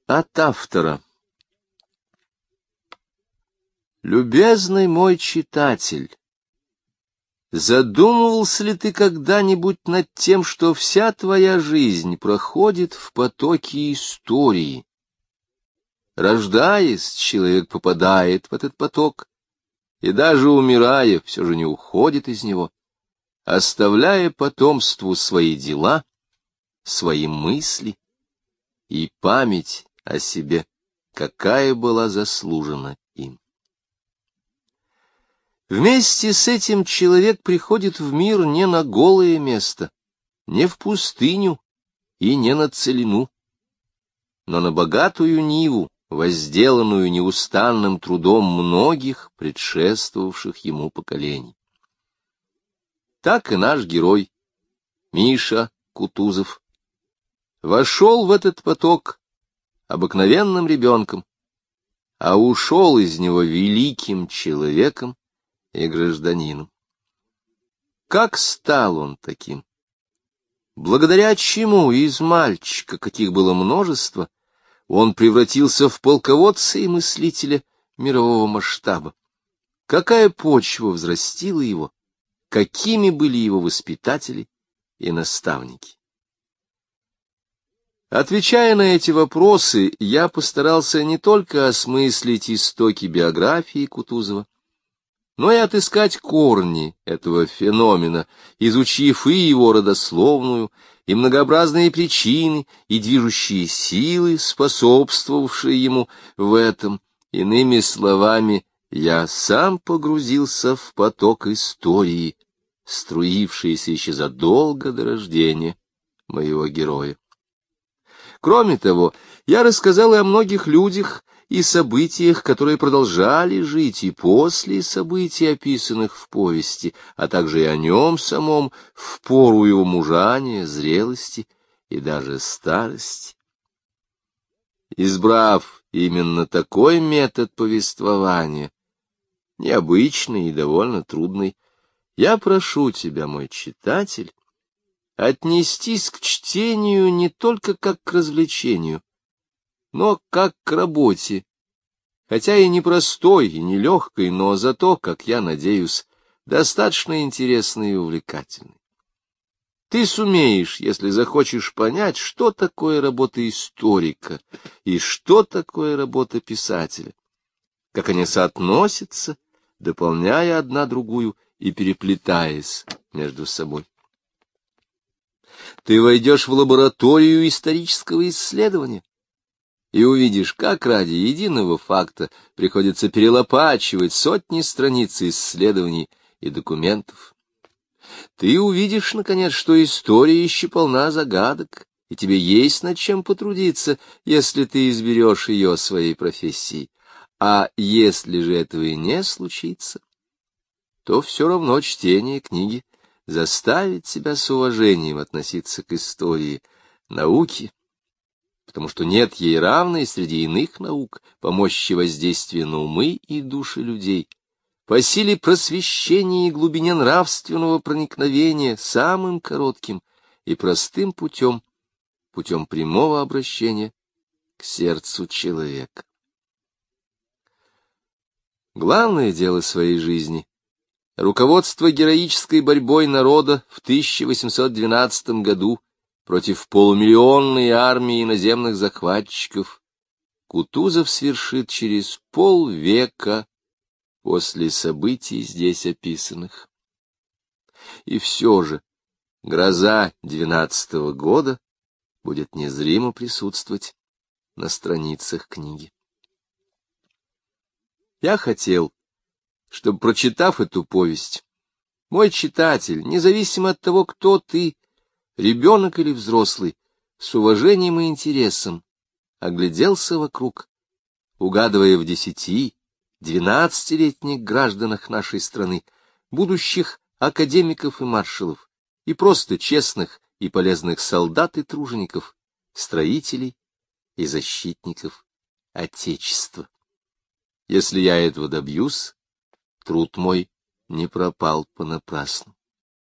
От автора. Любезный мой читатель, задумывался ли ты когда-нибудь над тем, что вся твоя жизнь проходит в потоке истории? Рождаясь, человек попадает в этот поток, и даже умирая, все же не уходит из него, оставляя потомству свои дела, свои мысли и память о себе, какая была заслужена им. Вместе с этим человек приходит в мир не на голое место, не в пустыню и не на целину, но на богатую ниву, возделанную неустанным трудом многих предшествовавших ему поколений. Так и наш герой, Миша Кутузов, вошел в этот поток обыкновенным ребенком, а ушел из него великим человеком и гражданином. Как стал он таким? Благодаря чему из мальчика, каких было множество, он превратился в полководца и мыслителя мирового масштаба? Какая почва взрастила его? Какими были его воспитатели и наставники? Отвечая на эти вопросы, я постарался не только осмыслить истоки биографии Кутузова, но и отыскать корни этого феномена, изучив и его родословную, и многообразные причины, и движущие силы, способствовавшие ему в этом. Иными словами, я сам погрузился в поток истории, струившийся еще задолго до рождения моего героя. Кроме того, я рассказал и о многих людях и событиях, которые продолжали жить и после событий, описанных в повести, а также и о нем самом в пору его мужания, зрелости и даже старости. Избрав именно такой метод повествования, необычный и довольно трудный, я прошу тебя, мой читатель, отнестись к чтению не только как к развлечению, но как к работе, хотя и непростой, и нелегкой, но зато, как я надеюсь, достаточно интересной и увлекательной. Ты сумеешь, если захочешь понять, что такое работа историка и что такое работа писателя, как они соотносятся, дополняя одна другую и переплетаясь между собой. Ты войдешь в лабораторию исторического исследования и увидишь, как ради единого факта приходится перелопачивать сотни страниц исследований и документов. Ты увидишь, наконец, что история еще полна загадок, и тебе есть над чем потрудиться, если ты изберешь ее своей профессией. А если же этого и не случится, то все равно чтение книги заставит себя с уважением относиться к истории науки, потому что нет ей равной среди иных наук по мощи воздействия на умы и души людей, по силе просвещения и глубине нравственного проникновения самым коротким и простым путем, путем прямого обращения к сердцу человека. Главное дело своей жизни — руководство героической борьбой народа в 1812 году против полумиллионной армии иноземных захватчиков — Кутузов свершит через полвека после событий здесь описанных. И все же гроза 12-го года будет незримо присутствовать на страницах книги. Я хотел, чтобы, прочитав эту повесть, мой читатель, независимо от того, кто ты, ребенок или взрослый, с уважением и интересом огляделся вокруг, угадывая в 10-12-летних гражданах нашей страны будущих академиков и маршалов, и просто честных и полезных солдат и тружеников, строителей и защитников Отечества. Если я этого добьюсь, труд мой не пропал понапрасну.